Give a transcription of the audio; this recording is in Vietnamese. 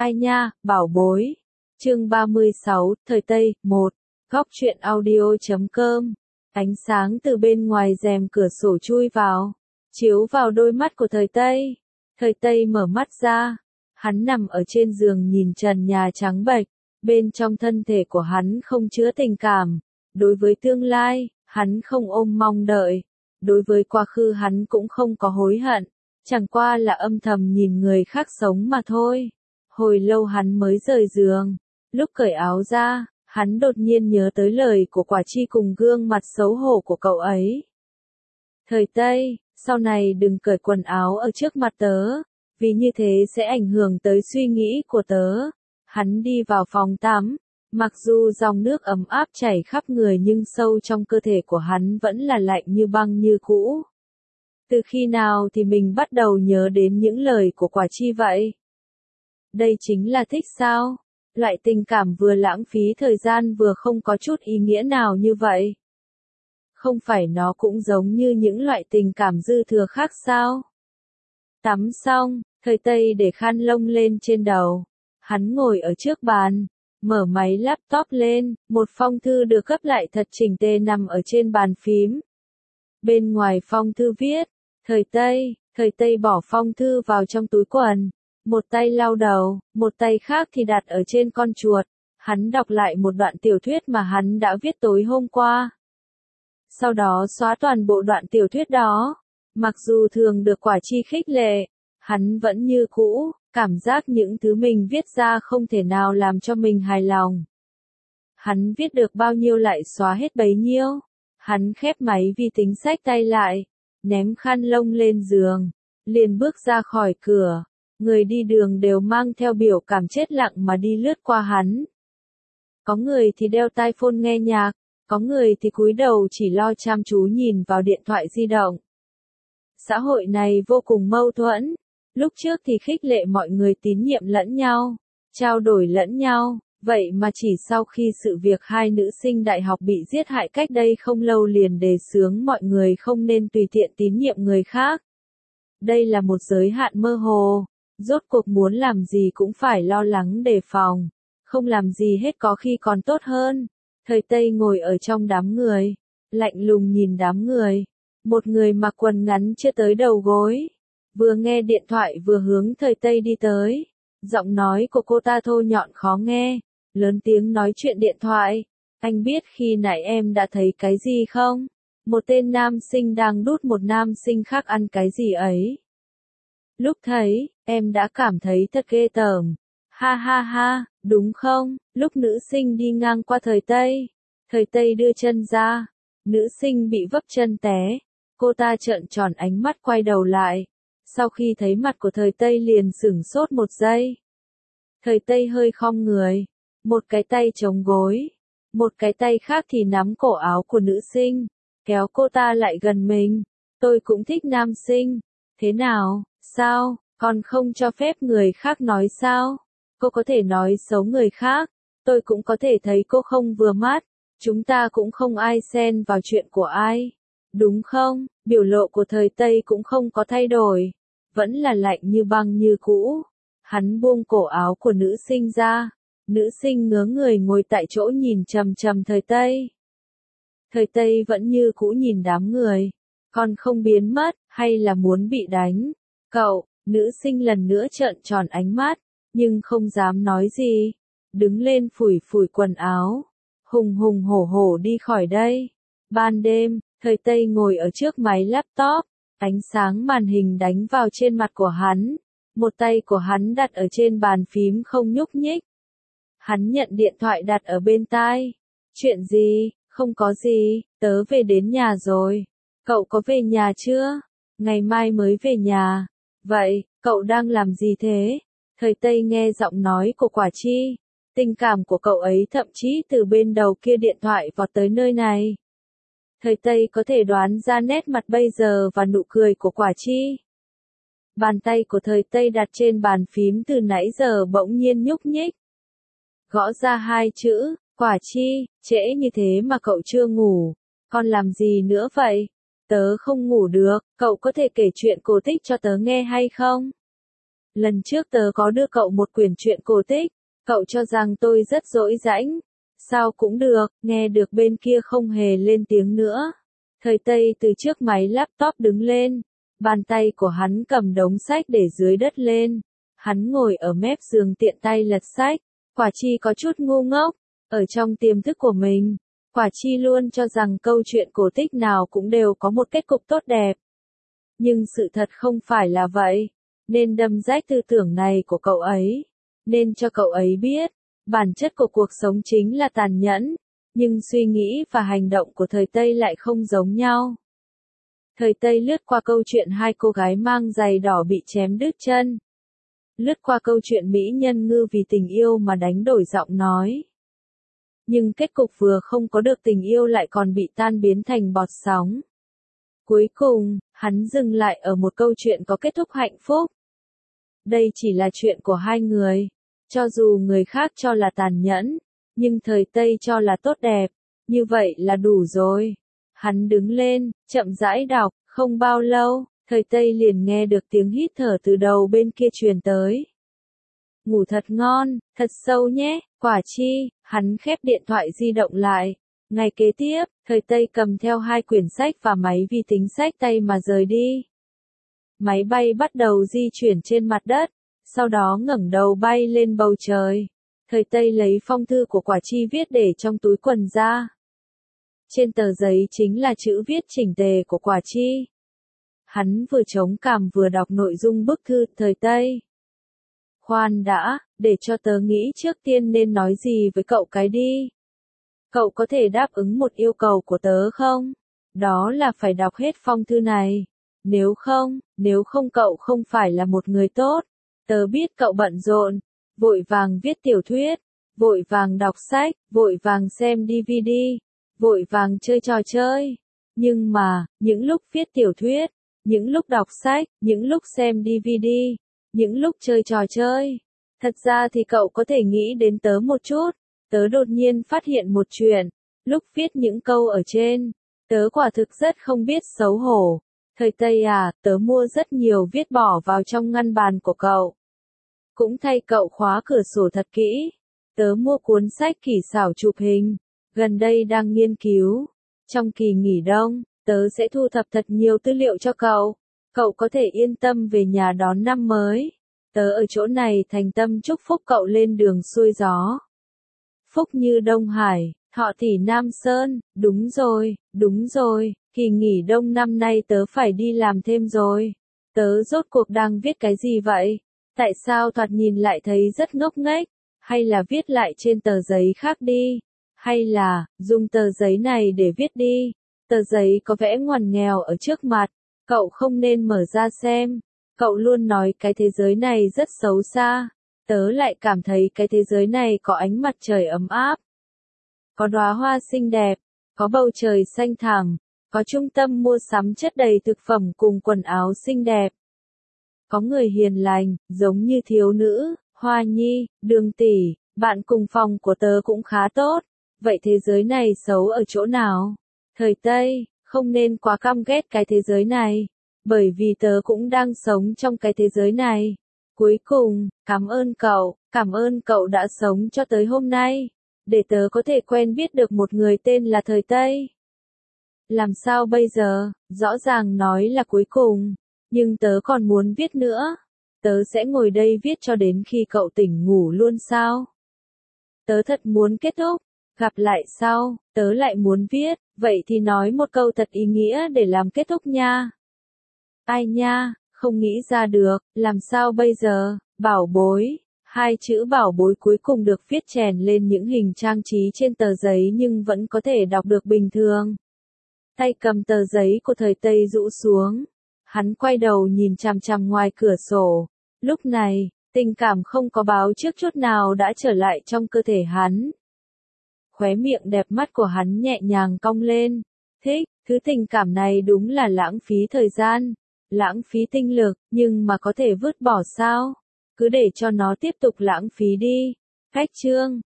Ai nha, bảo bối. Chương 36, thời Tây, 1. Góc truyện audio.com. Ánh sáng từ bên ngoài rèm cửa sổ chui vào, chiếu vào đôi mắt của thời Tây. Thời Tây mở mắt ra, hắn nằm ở trên giường nhìn trần nhà trắng bệch, bên trong thân thể của hắn không chứa tình cảm. Đối với tương lai, hắn không ôm mong đợi. Đối với quá khứ hắn cũng không có hối hận, chẳng qua là âm thầm nhìn người khác sống mà thôi. Hồi lâu hắn mới rời giường, lúc cởi áo ra, hắn đột nhiên nhớ tới lời của Quả Chi cùng gương mặt xấu hổ của cậu ấy. Thời Tây, sau này đừng cởi quần áo ở trước mặt tớ, vì như thế sẽ ảnh hưởng tới suy nghĩ của tớ. Hắn đi vào phòng tắm, mặc dù dòng nước ấm áp chảy khắp người nhưng sâu trong cơ thể của hắn vẫn là lạnh như băng như cũ. Từ khi nào thì mình bắt đầu nhớ đến những lời của Quả Chi vậy? Đây chính là thích sao? Loại tình cảm vừa lãng phí thời gian vừa không có chút ý nghĩa nào như vậy. Không phải nó cũng giống như những loại tình cảm dư thừa khác sao? Tắm xong, thời Tây để khăn lông lên trên đầu. Hắn ngồi ở trước bàn, mở máy laptop lên, một phong thư được gấp lại thật chỉnh tề nằm ở trên bàn phím. Bên ngoài phong thư viết, thời Tây bỏ phong thư vào trong túi quần. Một tay lau đầu, một tay khác thì đặt ở trên con chuột. Hắn đọc lại một đoạn tiểu thuyết mà hắn đã viết tối hôm qua. Sau đó xóa toàn bộ đoạn tiểu thuyết đó. Mặc dù thường được Quả Chi khích lệ, hắn vẫn như cũ, cảm giác những thứ mình viết ra không thể nào làm cho mình hài lòng. Hắn viết được bao nhiêu lại xóa hết bấy nhiêu. Hắn khép máy vi tính xách tay lại, ném khăn lông lên giường, liền bước ra khỏi cửa. Người đi đường đều mang theo biểu cảm chết lặng mà đi lướt qua hắn. Có người thì đeo tai phone nghe nhạc, có người thì cúi đầu chỉ lo chăm chú nhìn vào điện thoại di động. Xã hội này vô cùng mâu thuẫn. Lúc trước thì khích lệ mọi người tín nhiệm lẫn nhau, trao đổi lẫn nhau, vậy mà chỉ sau khi sự việc hai nữ sinh đại học bị giết hại cách đây không lâu liền đề xướng mọi người không nên tùy tiện tín nhiệm người khác. Đây là một giới hạn mơ hồ. Rốt cuộc muốn làm gì cũng phải lo lắng đề phòng, không làm gì hết có khi còn tốt hơn. Thời Tây ngồi ở trong đám người, lạnh lùng nhìn đám người. Một người mặc quần ngắn chưa tới đầu gối, vừa nghe điện thoại vừa hướng Thời Tây đi tới. Giọng nói của cô ta thô nhọn khó nghe, lớn tiếng nói chuyện điện thoại. Anh biết khi nãy em đã thấy cái gì không? Một tên nam sinh đang đút một nam sinh khác ăn cái gì ấy. Lúc thấy, em đã cảm thấy thật ghê tởm. Ha ha ha, đúng không? Lúc nữ sinh đi ngang qua Thời Tây đưa chân ra. Nữ sinh bị vấp chân té. Cô ta trợn tròn ánh mắt quay đầu lại. Sau khi thấy mặt của Thời Tây liền sửng sốt một giây. Thời Tây hơi khom người. Một cái tay chống gối. Một cái tay khác thì nắm cổ áo của nữ sinh. Kéo cô ta lại gần mình. Tôi cũng thích nam sinh. Thế nào? Sao, còn không cho phép người khác nói sao? Cô có thể nói xấu người khác, tôi cũng có thể thấy cô không vừa mắt, chúng ta cũng không ai xen vào chuyện của ai. Đúng không? Biểu lộ của Thời Tây cũng không có thay đổi, vẫn là lạnh như băng như cũ. Hắn buông cổ áo của nữ sinh ra, nữ sinh ngớ người ngồi tại chỗ nhìn chằm chằm Thời Tây. Thời Tây vẫn như cũ nhìn đám người, còn không biến mất, hay là muốn bị đánh? Cậu, nữ sinh lần nữa trợn tròn ánh mắt, nhưng không dám nói gì. Đứng lên phủi phủi quần áo, hùng hùng hổ hổ đi khỏi đây. Ban đêm, Thời Tây ngồi ở trước máy laptop, ánh sáng màn hình đánh vào trên mặt của hắn. Một tay của hắn đặt ở trên bàn phím không nhúc nhích. Hắn nhận điện thoại đặt ở bên tai. Chuyện gì? Không có gì, tớ về đến nhà rồi. Cậu có về nhà chưa? Ngày mai mới về nhà. Vậy, cậu đang làm gì thế? Thời Tây nghe giọng nói của Quả Chi. Tình cảm của cậu ấy thậm chí từ bên đầu kia điện thoại vọt tới nơi này. Thời Tây có thể đoán ra nét mặt bây giờ và nụ cười của Quả Chi. Bàn tay của Thời Tây đặt trên bàn phím từ nãy giờ bỗng nhiên nhúc nhích. Gõ ra hai chữ, Quả Chi, trễ như thế mà cậu chưa ngủ. Còn làm gì nữa vậy? Tớ không ngủ được, cậu có thể kể chuyện cổ tích cho tớ nghe hay không? lần trước tớ có đưa cậu một quyển truyện cổ tích, cậu cho rằng tôi rất dỗi dãnh. Sao cũng được, nghe được bên kia không hề lên tiếng nữa. Thời Tây từ trước máy laptop đứng lên, bàn tay của hắn cầm đống sách để dưới đất lên. Hắn ngồi ở mép giường tiện tay lật sách, Quả Chi có chút ngu ngốc, ở trong tiềm thức của mình. Quả Chi luôn cho rằng câu chuyện cổ tích nào cũng đều có một kết cục tốt đẹp. Nhưng sự thật không phải là vậy, nên đâm rách tư tưởng này của cậu ấy. Nên cho cậu ấy biết, bản chất của cuộc sống chính là tàn nhẫn, nhưng suy nghĩ và hành động của thời Tây lại không giống nhau. Thời Tây lướt qua câu chuyện hai cô gái mang giày đỏ bị chém đứt chân. Lướt qua câu chuyện mỹ nhân ngư vì tình yêu mà đánh đổi giọng nói. Nhưng kết cục vừa không có được tình yêu lại còn bị tan biến thành bọt sóng. Cuối cùng, hắn dừng lại ở một câu chuyện có kết thúc hạnh phúc. Đây chỉ là chuyện của hai người. Cho dù người khác cho là tàn nhẫn, nhưng thời Tây cho là tốt đẹp. Như vậy là đủ rồi. Hắn đứng lên, chậm rãi đọc, không bao lâu, thời Tây liền nghe được tiếng hít thở từ đầu bên kia truyền tới. Ngủ thật ngon, thật sâu nhé, Quả Chi. Hắn khép điện thoại di động lại. Ngày kế tiếp, thời Tây cầm theo hai quyển sách và máy vi tính xách tay mà rời đi. Máy bay bắt đầu di chuyển trên mặt đất, sau đó ngẩng đầu bay lên bầu trời. Thời Tây lấy phong thư của Quả Chi viết để trong túi quần ra. Trên tờ giấy chính là chữ viết chỉnh tề của Quả Chi. Hắn vừa chống cằm vừa đọc nội dung bức thư thời Tây. Khoan đã, để cho tớ nghĩ trước tiên nên nói gì với cậu cái đi. Cậu có thể đáp ứng một yêu cầu của tớ không? Đó là phải đọc hết phong thư này. Nếu không cậu không phải là một người tốt. Tớ biết cậu bận rộn, vội vàng viết tiểu thuyết, vội vàng đọc sách, vội vàng xem DVD, vội vàng chơi trò chơi. Nhưng mà, những lúc viết tiểu thuyết, những lúc đọc sách, những lúc xem DVD, những lúc chơi trò chơi, thật ra thì cậu có thể nghĩ đến tớ một chút. Tớ đột nhiên phát hiện một chuyện, lúc viết những câu ở trên, tớ quả thực rất không biết xấu hổ. Thời Tây à, tớ mua rất nhiều viết bỏ vào trong ngăn bàn của cậu. Cũng thay cậu khóa cửa sổ thật kỹ. Tớ mua cuốn sách kỹ xảo chụp hình, gần đây đang nghiên cứu. Trong kỳ nghỉ đông, tớ sẽ thu thập thật nhiều tư liệu cho cậu. Cậu có thể yên tâm về nhà đón năm mới. Tớ ở chỗ này thành tâm chúc phúc cậu lên đường xuôi gió. Phúc như Đông Hải, thọ tỷ Nam Sơn. Đúng rồi, kỳ nghỉ đông năm nay tớ phải đi làm thêm rồi. Tớ rốt cuộc đang viết cái gì vậy? Tại sao thoạt nhìn lại thấy rất ngốc nghếch? Hay là viết lại trên tờ giấy khác đi? Hay là, dùng tờ giấy này để viết đi? Tờ giấy có vẽ ngoằn nghèo ở trước mặt. Cậu không nên mở ra xem. Cậu luôn nói cái thế giới này rất xấu xa. Tớ lại cảm thấy cái thế giới này có ánh mặt trời ấm áp. Có đóa hoa xinh đẹp, có bầu trời xanh thẳm, có trung tâm mua sắm chất đầy thực phẩm cùng quần áo xinh đẹp. Có người hiền lành, giống như thiếu nữ, Hoa Nhi, Đường tỷ, bạn cùng phòng của tớ cũng khá tốt. Vậy thế giới này xấu ở chỗ nào? Thời Tây, không nên quá căm ghét cái thế giới này, bởi vì tớ cũng đang sống trong cái thế giới này. Cuối cùng, cảm ơn cậu đã sống cho tới hôm nay, để tớ có thể quen biết được một người tên là Thời Tây. Làm sao bây giờ, rõ ràng nói là cuối cùng, nhưng tớ còn muốn viết nữa. Tớ sẽ ngồi đây viết cho đến khi cậu tỉnh ngủ luôn sao? Tớ thật muốn kết thúc, gặp lại sau, tớ lại muốn viết, vậy thì nói một câu thật ý nghĩa để làm kết thúc nha. Ai nha, không nghĩ ra được, làm sao bây giờ, bảo bối. Hai chữ bảo bối cuối cùng được viết chèn lên những hình trang trí trên tờ giấy nhưng vẫn có thể đọc được bình thường. Tay cầm tờ giấy của Thời Tây rũ xuống. Hắn quay đầu nhìn chằm chằm ngoài cửa sổ. Lúc này, tình cảm không có báo trước chút nào đã trở lại trong cơ thể hắn. Khóe miệng đẹp mắt của hắn nhẹ nhàng cong lên. Thích, thứ tình cảm này đúng là lãng phí thời gian, lãng phí tinh lực, nhưng mà có thể vứt bỏ sao? Cứ để cho nó tiếp tục lãng phí đi. Cách chương